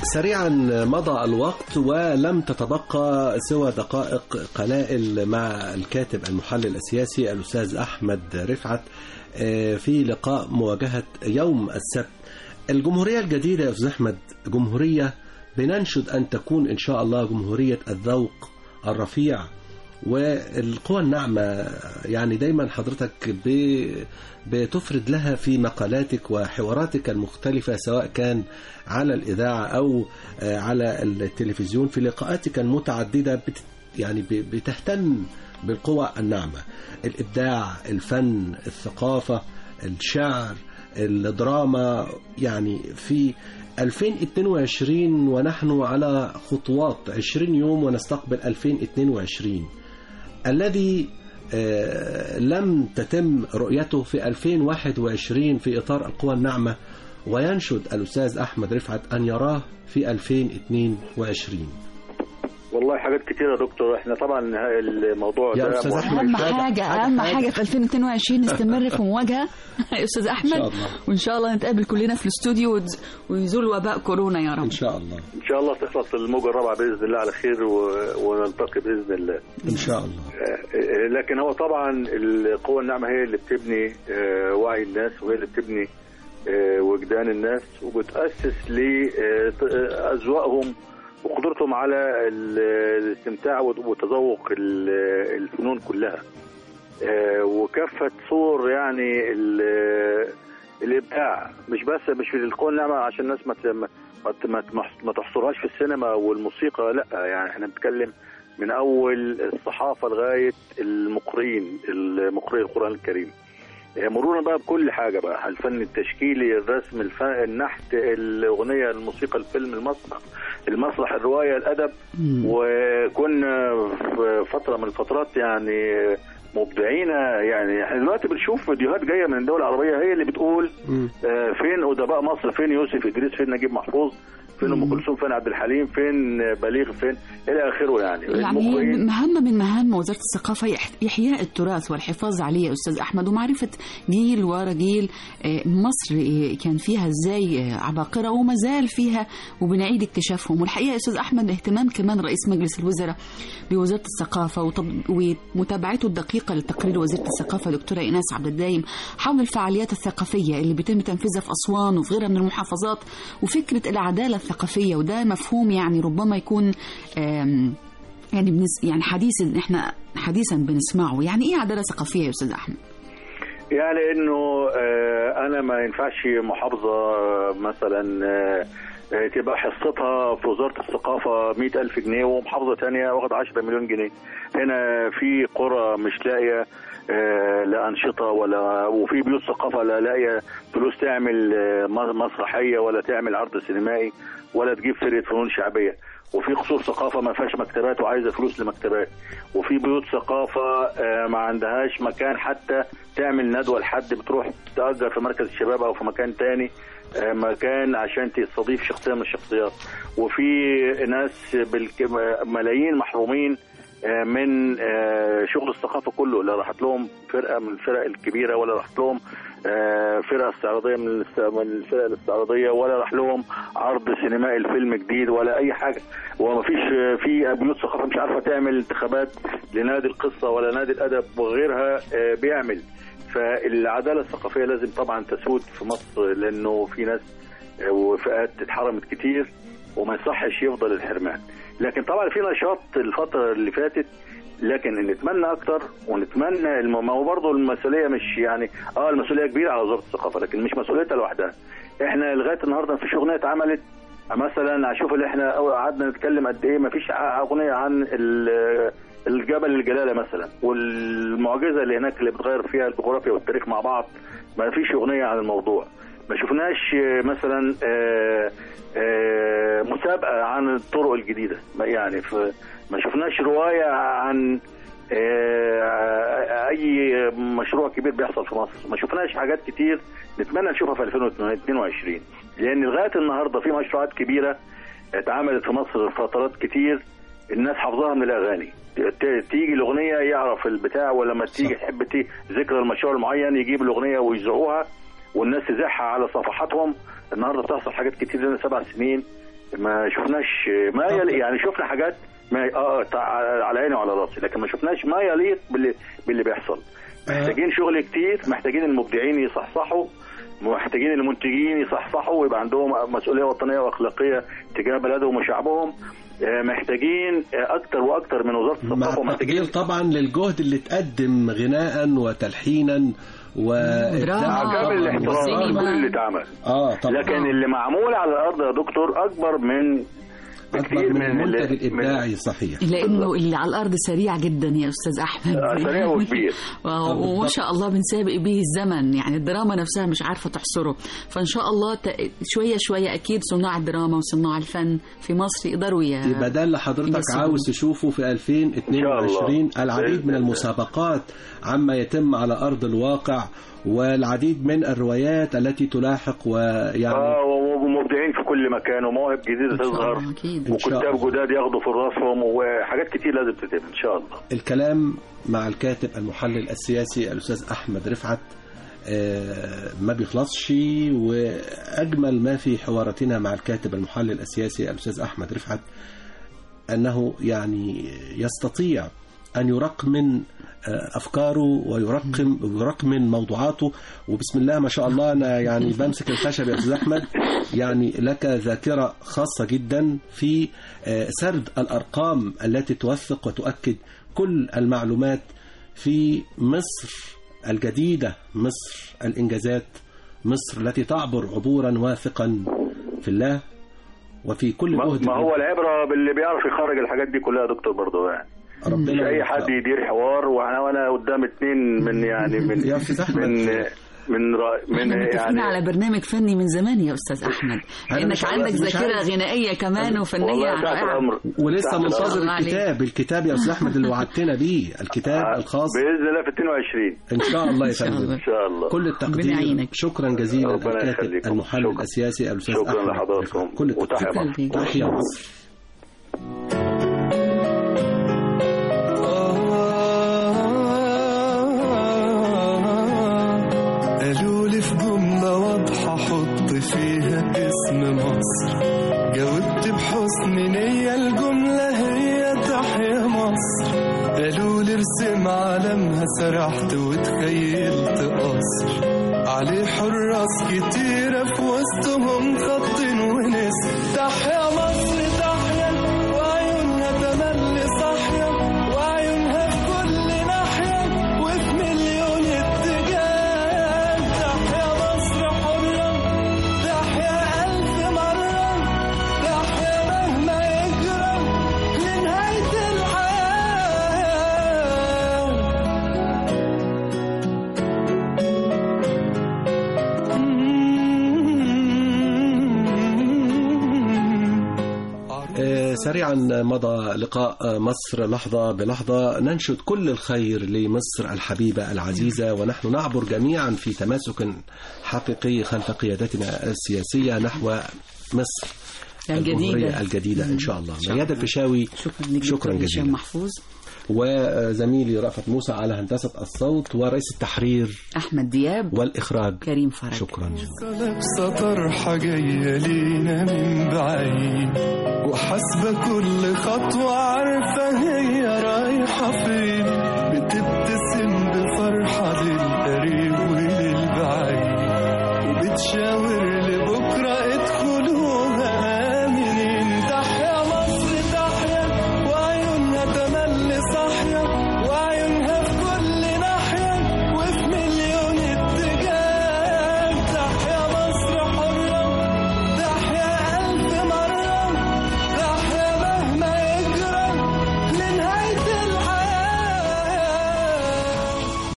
سريعا مضى الوقت ولم تتبقى سوى دقائق قلائل مع الكاتب المحلل السياسي الأستاذ أحمد رفعت في لقاء مواجهة يوم السبت. الجمهورية الجديدة يا أستاذ أحمد جمهورية بننشد أن تكون إن شاء الله جمهورية الذوق الرفيع والقوى الناعمة. يعني دايما حضرتك بتفرد لها في مقالاتك وحواراتك المختلفة سواء كان على الإذاعة أو على التلفزيون في لقاءاتك المتعددة يعني بتهتم بالقوى الناعمة، الإبداع، الفن، الثقافة، الشعر، الدراما. يعني في 2022 ونحن على خطوات 20 يوم ونستقبل 2022 الذي لم تتم رؤيته في 2021 في إطار القوى الناعمة، وينشد الأستاذ أحمد رفعت أن يراه في 2022. والله حاجات كتيرة يا دكتور. احنا طبعا الموضوع يا ده أستاذ أحمد أهم حاجة في 2022 نستمر في مواجهة يا أستاذ أحمد، وإن شاء الله نتقابل كلنا في الاستوديو ويزول وباء كورونا يا رب. إن شاء الله إن شاء الله تخلص الموجة الرابعة بإذن الله على خير ونلتقي بإذن الله إن شاء الله. لكن هو طبعا القوى الناعمة هي اللي بتبني وعي الناس، وهي اللي بتبني وجدان الناس، وبتأسس لأذواقهم وقدرتهم على الاستمتاع وتذوق الفنون كلها وكافة صور يعني الإبداع، مش في القوى الناعمة عشان الناس ما تحصرهاش في السينما والموسيقى، لا يعني احنا بنتكلم من أول الصحافة لغاية مقرئي القرآن الكريم، مرورا بقى بكل حاجة بقى، الفن التشكيلي، الرسم، النحت، الأغنية، الموسيقى، الفيلم، المسرح، الرواية، الأدب. وكنا في فترة من الفترات يعني مبدعين. يعني احنا دلوقتي بنشوف فيديوهات جاية من الدول العربية هي اللي بتقول فين أدباء مصر، فين يوسف إدريس، فين نجيب محفوظ، فين أم كلثوم، فين عبد الحليم، فين بليغ، فين إلى آخره. يعني مهمة من مهام وزارة الثقافة إحياء التراث والحفاظ عليه يا أستاذ أحمد، ومعرفة جيل ورا جيل مصر كان فيها إزاي عباقرة وما زال فيها وبنعيد اكتشافهم. والحقيقة يا أستاذ أحمد اهتمام كمان رئيس مجلس الوزراء بوزارة الثقافة ومتابعته الدقيقة لتقرير وزيرة الثقافة دكتورة إيناس عبد الدايم حول الفعاليات الثقافية اللي بيتم تنفيذها في أسوان وفي غيرها من المحافظات، وفكرة العدالة الثقافية. وده مفهوم يعني ربما يكون يعني حديثا بنسمعه. يعني ايه عدالة ثقافية يا أستاذ أحمد؟ يعني انه انا ما ينفعش محافظة مثلا تبقى حصتها في وزارة الثقافة 100,000 جنيه ومحافظة تانية واخد 10 مليون جنيه. هنا في قرى مش لاقية لأنشطة وفي بيوت ثقافة لا لاقية فلوس تعمل مسرحية ولا تعمل عرض سينمائي ولا تجيب فرقة فنون شعبية، وفي قصور ثقافة ما فيهاش مكتبات وعايزة فلوس لمكتبات، وفي بيوت ثقافة ما عندهاش مكان حتى تعمل ندوة لحد، بتروح تأجر في مركز الشباب أو في مكان تاني مكان عشان تستضيف شخصية من الشخصيات، وفي ناس ملايين محرومين من شغل الثقافة كله. لا راحت لهم فرقة من الفرق الكبيرة، ولا راحت لهم فرقة استعراضية من الفرق الاستعراضية، ولا راح لهم عرض سينمائي الفيلم جديد ولا أي حاجة. ومفيش في بيوت ثقافة مش عارفة تعمل انتخابات لنادي القصة ولا نادي الأدب وغيرها بيعمل. فالعدالة الثقافية لازم طبعا تسود في مصر، لأنه في ناس وفئات اتحرمت كتير وما يصحش يفضل الحرمان. لكن طبعا في نشاط الفترة اللي فاتت، لكن نتمنى اكتر ونتمنى ما هو برضه المسؤوليه مش يعني المسؤوليه كبيره على وزاره الثقافه، لكن مش مسؤوليتها لوحدها. احنا لغايه النهارده مفيش اغنيه اتعملت مثلا. اشوف اللي احنا قعدنا نتكلم قد ايه مفيش اغنيه عن الجبل الجلاله مثلا والمعجزه اللي هناك اللي بتغير فيها الجغرافيا والتاريخ مع بعض، مفيش اغنيه عن الموضوع. ما شفناش مثلا مسابقه عن الطرق الجديده، يعني ما شفناش روايه عن اي مشروع كبير بيحصل في مصر، ما شفناش حاجات كتير نتمنى نشوفها في 2022. لان لغايه النهارده في مشروعات كبيره اتعملت في مصر فترات كتير الناس حافظاها من الاغاني، تيجي الاغنيه يعرف البتاع، ولما تيجي تحب ذكر المشروع المعين يجيب الاغنيه ويذيعوها والناس تذاعها على صفحاتهم. النهارده بتحصل حاجات كتير لنا 7 سنين ما شفناش ما يليق. يعني شفنا حاجات ما على عيني وعلى راسي، لكن ما شفناش ما يليق باللي بيحصل. محتاجين شغل كتير، محتاجين المبدعين يصحصحوا، محتاجين المنتجين يصحصحوا ويبقى عندهم مسؤولية وطنية وأخلاقية تجاه بلدهم وشعبهم. محتاجين أكتر وأكتر من وزارة الثقافة، ومحتاجين طبعا للجهد اللي اتقدم غناء وتلحينا وإبداع كامل الاحترام كل اللي اتعمل. طبعا. لكن اللي معمول على الأرض يا دكتور أكبر من كتير من المنتج الإبداعي. صحيح، لأنه اللي على الأرض سريع جدا يا أستاذ أحمد. سريع وكبير وما شاء الله بنسابق به الزمن، يعني الدراما نفسها مش عارفة تحصره. فإن شاء الله شوية شوية أكيد صناع الدراما وصناع الفن في مصر يقدروا يبقى ده اللي حضرتك عاوز تشوفه في 2022 العديد من المسابقات عما يتم على أرض الواقع، والعديد من الروايات التي تلاحق ويعني ومبدعين في كل مكان ومواهب جديدة تظهر وكتاب جداد ياخدوا في راسهم وحاجات كتير لازم تتم إن شاء الله. الكلام مع الكاتب المحلل السياسي الأستاذ أحمد رفعت ما بيخلصش، وأجمل ما في حواراتنا مع الكاتب المحلل السياسي الأستاذ أحمد رفعت أنه يعني يستطيع أن يرقمن أفكاره ويرقمن موضوعاته. وبسم الله ما شاء الله أنا يعني بمسك الخشب يا أستاذ أحمد، يعني لك ذاكرة خاصة جدا في سرد الأرقام التي توثق وتؤكد كل المعلومات في مصر الجديدة، مصر الإنجازات، مصر التي تعبر عبورا واثقا في الله وفي كل جهد. ما هو العبرة باللي بيعرف يخرج الحاجات دي كلها يا دكتور برضه. يعني مش اي حد يدير حوار، وانا قدام اتنين من يعني من يعني على برنامج فني من زمان يا استاذ احمد، لانك عندك ذاكره غنائيه كمان وفنيه رائعه، ولسه منتظر الكتاب يا استاذ احمد اللي وعدتنا بيه، الكتاب الخاص باذن الله في 22 ان شاء الله يا فندم. ان شاء الله كل التقدير. شكرا جزيلا الكاتب المحلل السياسي الاستاذ احمد. شكرا لحضراتكم. كل التقدير. تحية مصر. قالوا لي في جملة واضحة حط فيها اسم مصر، جاوبت بحسن نية الجملة هي تحيا مصر. قالوا لي ارسم علمها، سرحت وتخيلت قصر عليه حراس كتيرة في وسطهم خط ونسر. تحيا مصر تحيا، وعيونها تملي صاحية، وعيونها في كل ناحية وفي مليون اتجاه. تحيا مصر حرة، تحيا ألف مرة، تحيا مهما يجرى لنهاية الحياة. سريعا مضى لقاء مصر لحظة بلحظة، ننشد كل الخير لمصر الحبيبة العزيزة، ونحن نعبر جميعا في تماسك حقيقي خلف قيادتنا السياسية نحو مصر الجديدة إن شاء الله. ميادة الفيشاوي شكرا جزيلا. محفوظ وزميلي رأفت موسى على هندسة الصوت، ورئيس التحرير أحمد دياب، والإخراج كريم فرج. شكرا. طرحة جاية لينا من بعيد، وحسب كل خطوة عارفة هي رايحة فين.